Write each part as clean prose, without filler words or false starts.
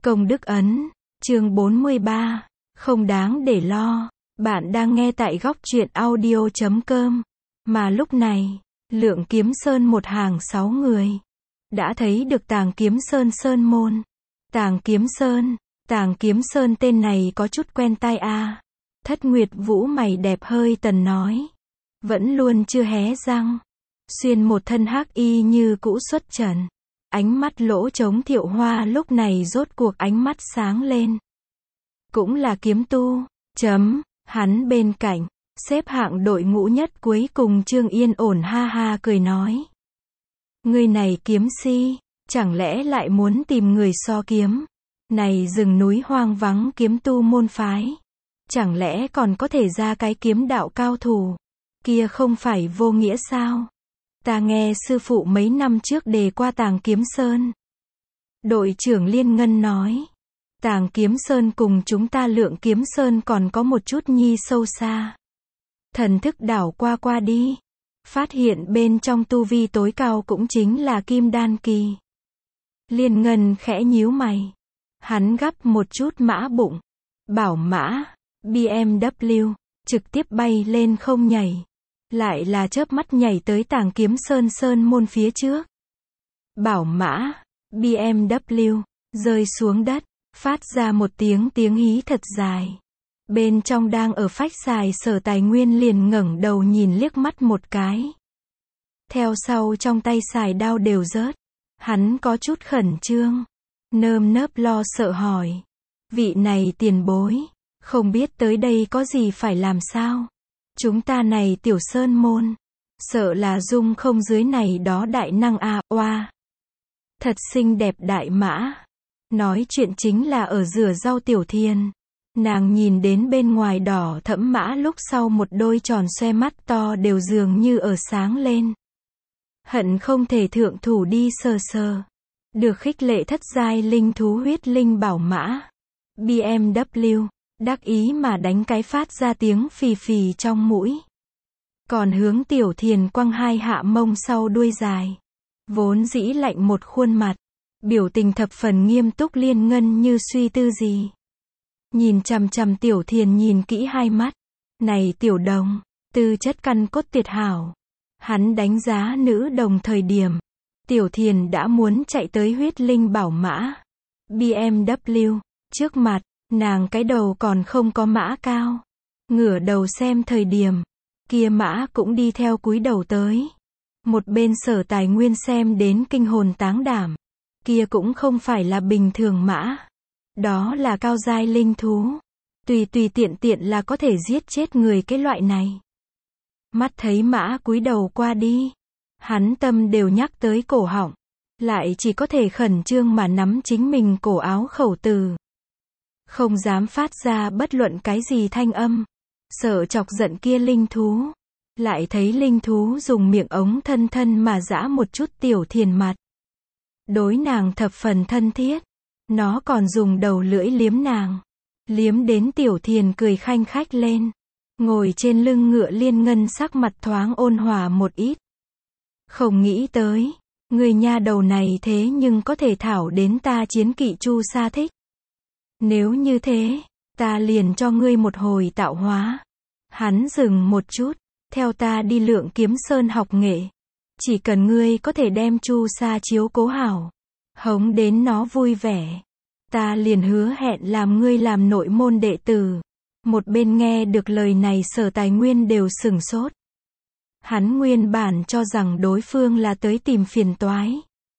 Công đức ấn, chương 43, không đáng để lo. Bạn đang nghe tại góc truyện audio.com. Mà lúc này, Lượng Kiếm Sơn một hàng 6 người đã thấy được Tàng Kiếm Sơn sơn môn. Tàng Kiếm Sơn tên này có chút quen tai a. Thất Nguyệt Vũ mày đẹp hơi tần nói, vẫn luôn chưa hé răng, xuyên một thân hắc y như cũ xuất trần. Ánh mắt lỗ trống Thiệu Hoa lúc này rốt cuộc ánh mắt sáng lên. Cũng là kiếm tu, hắn bên cạnh, xếp hạng đội ngũ nhất cuối cùng Trương Yên ổn ha ha cười nói. Người này kiếm si, chẳng lẽ lại muốn tìm người so kiếm? Này rừng núi hoang vắng kiếm tu môn phái, chẳng lẽ còn có thể ra cái kiếm đạo cao thủ? Kia không phải vô nghĩa sao? Ta nghe sư phụ mấy năm trước đề qua Tàng Kiếm Sơn. Đội trưởng Liên Ngân nói, Tàng Kiếm Sơn cùng chúng ta Lượng Kiếm Sơn còn có một chút nhi sâu xa. Thần thức đảo qua đi, phát hiện bên trong tu vi tối cao cũng chính là Kim Đan Kỳ. Liên Ngân khẽ nhíu mày. Hắn gắp một chút mã bụng, bảo mã, BMW, trực tiếp bay lên không nhảy. Lại là chớp mắt nhảy tới Tàng Kiếm Sơn sơn môn phía trước. Bảo mã, BMW, rơi xuống đất, phát ra một tiếng hí thật dài. Bên trong đang ở phách xài Sở Tài Nguyên liền ngẩng đầu nhìn liếc mắt một cái. Theo sau trong tay xài đao đều rớt. Hắn có chút khẩn trương, nơm nớp lo sợ hỏi. Vị này tiền bối, không biết tới đây có gì phải làm sao? Chúng ta này tiểu sơn môn, sợ là dung không dưới này đó đại năng a, oa. Thật xinh đẹp đại mã. Nói chuyện chính là ở rửa rau Tiểu Thiền. Nàng nhìn đến bên ngoài đỏ thẫm mã lúc sau một đôi tròn xoe mắt to đều dường như ở sáng lên. Hận không thể thượng thủ đi sờ. Được khích lệ thất giai linh thú huyết linh bảo mã. BMW, đắc ý mà đánh cái phát ra tiếng phì phì trong mũi. Còn hướng Tiểu Thiền quăng hai hạ mông sau đuôi dài. Vốn dĩ lạnh một khuôn mặt. Biểu tình thập phần nghiêm túc Liên Ngân như suy tư gì. Nhìn chằm chằm Tiểu Thiền nhìn kỹ hai mắt. Này tiểu đồng, tư chất căn cốt tuyệt hảo. Hắn đánh giá nữ đồng thời điểm. Tiểu Thiền đã muốn chạy tới huyết linh bảo mã. BMW, trước mặt, nàng cái đầu còn không có mã cao. Ngửa đầu xem thời điểm. Kia mã cũng đi theo cúi đầu tới. Một bên Sở Tài Nguyên xem đến kinh hồn táng đảm. Kia cũng không phải là bình thường mã. Đó là cao giai linh thú. Tùy tiện là có thể giết chết người cái loại này. Mắt thấy mã cúi đầu qua đi. Hắn tâm đều nhắc tới cổ họng. Lại chỉ có thể khẩn trương mà nắm chính mình cổ áo khẩu từ. Không dám phát ra bất luận cái gì thanh âm. Sợ chọc giận kia linh thú. Lại thấy linh thú dùng miệng ống thân mà giã một chút Tiểu Thiền mặt. Đối nàng thập phần thân thiết. Nó còn dùng đầu lưỡi liếm nàng. Liếm đến Tiểu Thiền cười khanh khách lên. Ngồi trên lưng ngựa Liên Ngân sắc mặt thoáng ôn hòa một ít. Không nghĩ tới, người nha đầu này thế nhưng có thể thảo đến ta chiến kỵ Chu Sa thích. Nếu như thế, ta liền cho ngươi một hồi tạo hóa. Hắn dừng một chút, theo ta đi Lượng Kiếm Sơn học nghệ. Chỉ cần ngươi có thể đem Chu Sa chiếu cố hảo, hống đến nó vui vẻ, ta liền hứa hẹn làm ngươi làm nội môn đệ tử. Một bên nghe được lời này Sở Tài Nguyên đều sửng sốt. Hắn nguyên bản cho rằng đối phương là tới tìm phiền toái.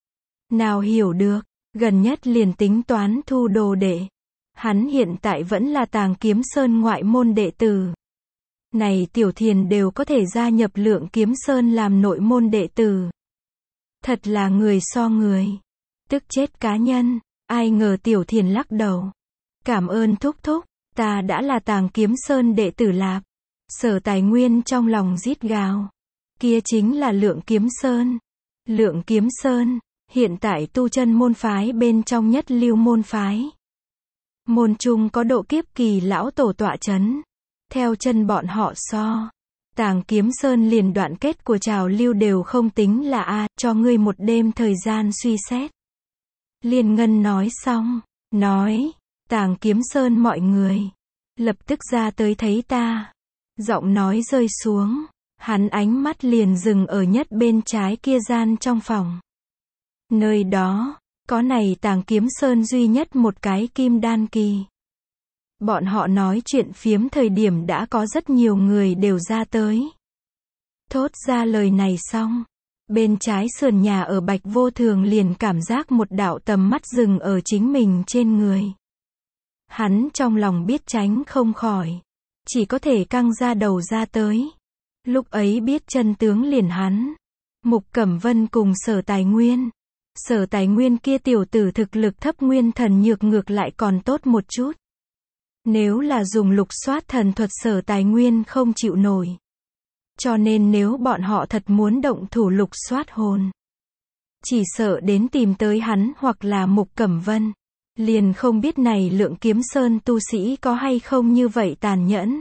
Nào hiểu được, gần nhất liền tính toán thu đồ đệ. Hắn hiện tại vẫn là Tàng Kiếm Sơn ngoại môn đệ tử. Này Tiểu Thiền đều có thể gia nhập Lượng Kiếm Sơn làm nội môn đệ tử. Thật là người so người. Tức chết cá nhân. Ai ngờ Tiểu Thiền lắc đầu. Cảm ơn thúc thúc. Ta đã là Tàng Kiếm Sơn đệ tử lạp. Sở Tài Nguyên trong lòng rít gào. Kia chính là Lượng Kiếm Sơn. Lượng Kiếm Sơn, hiện tại tu chân môn phái bên trong nhất lưu môn phái. Môn trung có độ kiếp kỳ lão tổ tọa chấn. Theo chân bọn họ so. Tàng Kiếm Sơn liền đoạn kết của trào lưu đều không tính là cho ngươi một đêm thời gian suy xét. Liên Ngân nói xong, nói, Tàng Kiếm Sơn mọi người, lập tức ra tới thấy ta. Giọng nói rơi xuống, hắn ánh mắt liền dừng ở nhất bên trái kia gian trong phòng. Nơi đó, có này Tàng Kiếm Sơn duy nhất một cái kim đan kỳ. Bọn họ nói chuyện phiếm thời điểm đã có rất nhiều người đều ra tới. Thốt ra lời này xong, bên trái sườn nhà ở Bạch Vô Thường liền cảm giác một đạo tầm mắt dừng ở chính mình trên người. Hắn trong lòng biết tránh không khỏi, chỉ có thể căng ra đầu ra tới. Lúc ấy biết chân tướng liền hắn, Mục Cẩm Vân cùng Sở Tài Nguyên. Sở Tài Nguyên kia tiểu tử thực lực thấp, nguyên thần nhược ngược lại còn tốt một chút. Nếu là dùng lục soát thần thuật, Sở Tài Nguyên không chịu nổi. Cho nên nếu bọn họ thật muốn động thủ lục soát hồn, chỉ sợ đến tìm tới hắn hoặc là Mục Cẩm Vân. Liền không biết này Lượng Kiếm Sơn tu sĩ có hay không như vậy tàn nhẫn.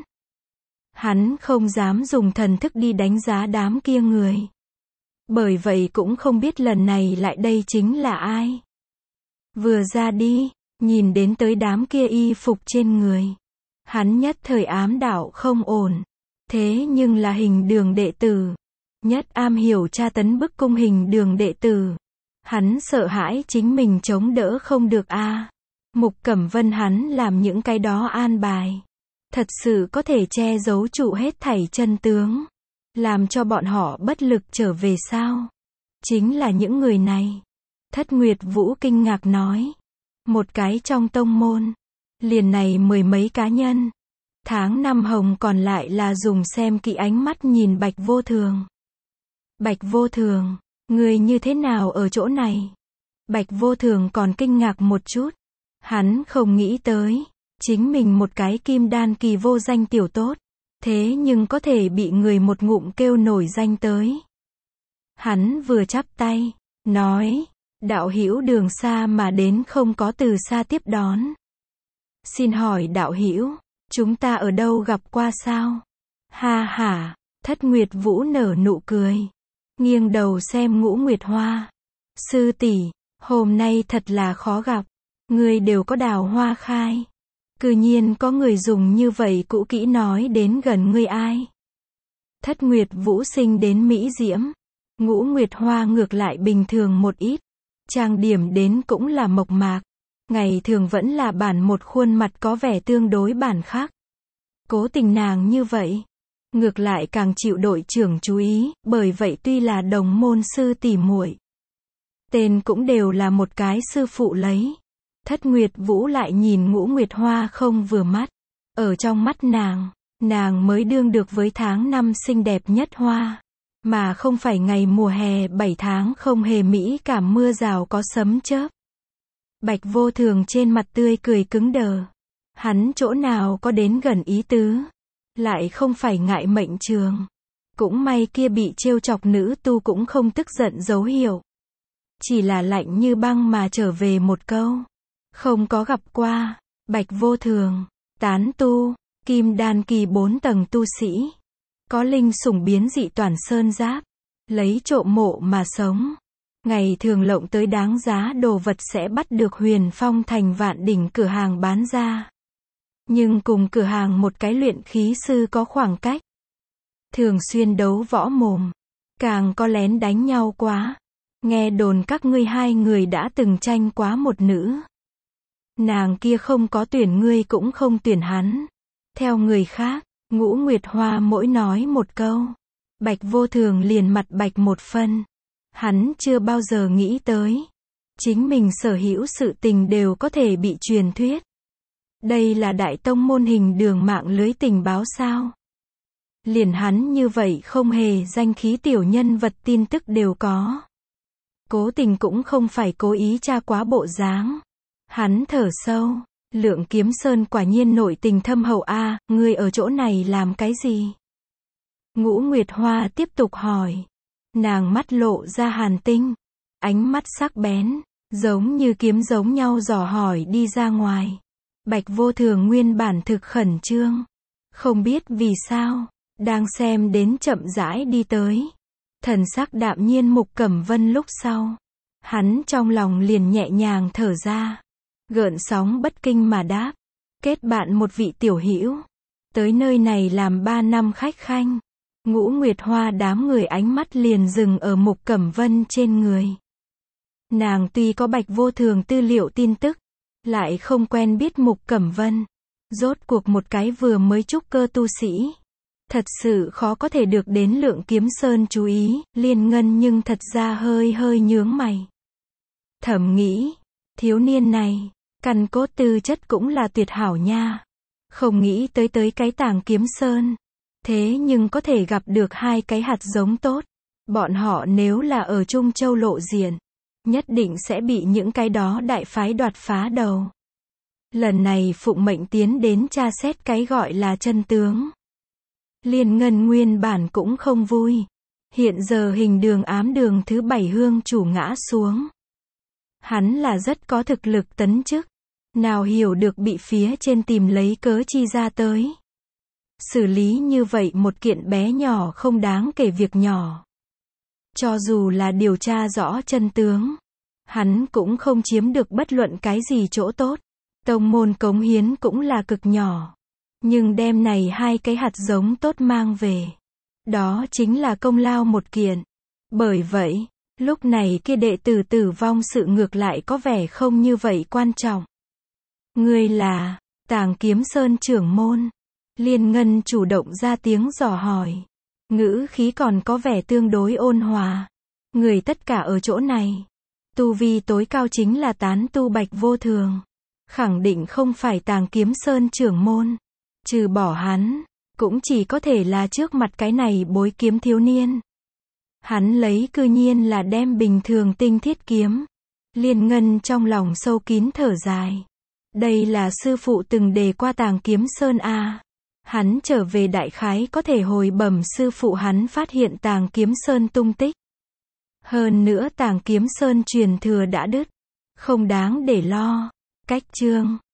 Hắn không dám dùng thần thức đi đánh giá đám kia người. Bởi vậy cũng không biết lần này lại đây chính là ai. Vừa ra đi, nhìn đến tới đám kia y phục trên người, hắn nhất thời ám đạo không ổn. Thế nhưng là Hình Đường đệ tử, nhất am hiểu tra tấn bức cung Hình Đường đệ tử. Hắn sợ hãi chính mình chống đỡ không được a. Mục Cẩm Vân hắn làm những cái đó an bài, thật sự có thể che giấu trụ hết thảy chân tướng, làm cho bọn họ bất lực trở về sao? Chính là những người này. Thất Nguyệt Vũ kinh ngạc nói, một cái trong tông môn, liền này mười mấy cá nhân. Tháng năm hồng còn lại là dùng xem kỹ ánh mắt nhìn Bạch Vô Thường. Bạch Vô Thường, người như thế nào ở chỗ này? Bạch Vô Thường còn kinh ngạc một chút. Hắn không nghĩ tới, chính mình một cái kim đan kỳ vô danh tiểu tốt, thế nhưng có thể bị người một ngụm kêu nổi danh tới. Hắn vừa chắp tay, nói, đạo hữu đường xa mà đến không có từ xa tiếp đón. Xin hỏi đạo hữu, chúng ta ở đâu gặp qua sao? Ha ha, Thất Nguyệt Vũ nở nụ cười, nghiêng đầu xem Ngũ Nguyệt Hoa. Sư tỷ, hôm nay thật là khó gặp, người đều có đào hoa khai. Cư nhiên có người dùng như vậy cũ kỹ nói đến gần ngươi ai. Thất Nguyệt Vũ sinh đến mỹ diễm, Ngũ Nguyệt Hoa ngược lại bình thường một ít, trang điểm đến cũng là mộc mạc, ngày thường vẫn là bản một khuôn mặt có vẻ tương đối bản khác. Cố tình nàng như vậy, ngược lại càng chịu đội trưởng chú ý, bởi vậy tuy là đồng môn sư tỷ muội, tên cũng đều là một cái sư phụ lấy. Thất Nguyệt Vũ lại nhìn Ngũ Nguyệt Hoa không vừa mắt. Ở trong mắt nàng mới đương được với tháng năm xinh đẹp nhất hoa, mà không phải ngày mùa hè 7 tháng không hề mỹ cảm mưa rào có sấm chớp. Bạch Vô Thường trên mặt tươi cười cứng đờ. Hắn chỗ nào có đến gần ý tứ, lại không phải ngại mệnh trường. Cũng may kia bị trêu chọc nữ tu cũng không tức giận dấu hiệu, chỉ là lạnh như băng mà trở về một câu, không có gặp qua. Bạch Vô Thường, tán tu, kim đan kỳ 4 tầng tu sĩ, có linh sủng biến dị toàn sơn giáp, lấy trộm mộ mà sống. Ngày thường lộng tới đáng giá đồ vật sẽ bắt được Huyền Phong thành Vạn Đỉnh cửa hàng bán ra. Nhưng cùng cửa hàng một cái luyện khí sư có khoảng cách. Thường xuyên đấu võ mồm, càng có lén đánh nhau quá. Nghe đồn các ngươi hai người đã từng tranh quá một nữ. Nàng kia không có tuyển ngươi cũng không tuyển hắn. Theo người khác, Ngũ Nguyệt Hoa mỗi nói một câu, Bạch Vô Thường liền mặt bạch một phân. Hắn chưa bao giờ nghĩ tới, chính mình sở hữu sự tình đều có thể bị truyền thuyết. Đây là đại tông môn Hình Đường mạng lưới tình báo sao? Liền hắn như vậy không hề danh khí tiểu nhân vật tin tức đều có. Cố tình cũng không phải cố ý tra quá bộ dáng. Hắn thở sâu, Lượng Kiếm Sơn quả nhiên nội tình thâm hậu a, ngươi ở chỗ này làm cái gì? Ngũ Nguyệt Hoa tiếp tục hỏi. Nàng mắt lộ ra hàn tinh, ánh mắt sắc bén, giống như kiếm giống nhau dò hỏi đi ra ngoài. Bạch Vô Thường nguyên bản thực khẩn trương, không biết vì sao, đang xem đến chậm rãi đi tới. Thần sắc đạm nhiên Mục Cẩm Vân lúc sau, hắn trong lòng liền nhẹ nhàng thở ra. Gợn sóng bất kinh mà đáp. Kết bạn một vị tiểu hữu. Tới nơi này làm 3 năm khách khanh. Ngũ Nguyệt Hoa đám người ánh mắt liền dừng ở Mục Cẩm Vân trên người. Nàng tuy có Bạch Vô Thường tư liệu tin tức, lại không quen biết Mục Cẩm Vân. Rốt cuộc một cái vừa mới trúc cơ tu sĩ. Thật sự khó có thể được đến Lượng Kiếm Sơn chú ý, Liên Ngân nhưng thật ra hơi hơi nhướng mày. Thầm nghĩ, thiếu niên này, căn cốt tư chất cũng là tuyệt hảo nha. Không nghĩ tới cái Tàng Kiếm Sơn. Thế nhưng có thể gặp được 2 cái hạt giống tốt. Bọn họ nếu là ở Trung Châu lộ diện, nhất định sẽ bị những cái đó đại phái đoạt phá đầu. Lần này phụng mệnh tiến đến tra xét cái gọi là chân tướng. Liên Ngân nguyên bản cũng không vui. Hiện giờ Hình Đường ám đường thứ 7 hương chủ ngã xuống. Hắn là rất có thực lực tấn chức. Nào hiểu được bị phía trên tìm lấy cớ chi ra tới. Xử lý như vậy một kiện bé nhỏ không đáng kể việc nhỏ. Cho dù là điều tra rõ chân tướng, hắn cũng không chiếm được bất luận cái gì chỗ tốt. Tông môn cống hiến cũng là cực nhỏ. Nhưng đem này 2 cái hạt giống tốt mang về. Đó chính là công lao một kiện. Bởi vậy, lúc này kia đệ tử tử vong sự ngược lại có vẻ không như vậy quan trọng. Ngươi là Tàng Kiếm Sơn trưởng môn. Liên Ngân chủ động ra tiếng dò hỏi. Ngữ khí còn có vẻ tương đối ôn hòa. Người tất cả ở chỗ này. Tu vi tối cao chính là tán tu Bạch Vô Thường. Khẳng định không phải Tàng Kiếm Sơn trưởng môn. Trừ bỏ hắn, cũng chỉ có thể là trước mặt cái này bối kiếm thiếu niên. Hắn lấy cư nhiên là đem bình thường tinh thiết kiếm. Liên Ngân trong lòng sâu kín thở dài. Đây là sư phụ từng đề qua Tàng Kiếm Sơn a. Hắn trở về đại khái có thể hồi bẩm sư phụ hắn phát hiện Tàng Kiếm Sơn tung tích. Hơn nữa Tàng Kiếm Sơn truyền thừa đã đứt. Không đáng để lo. Cách chương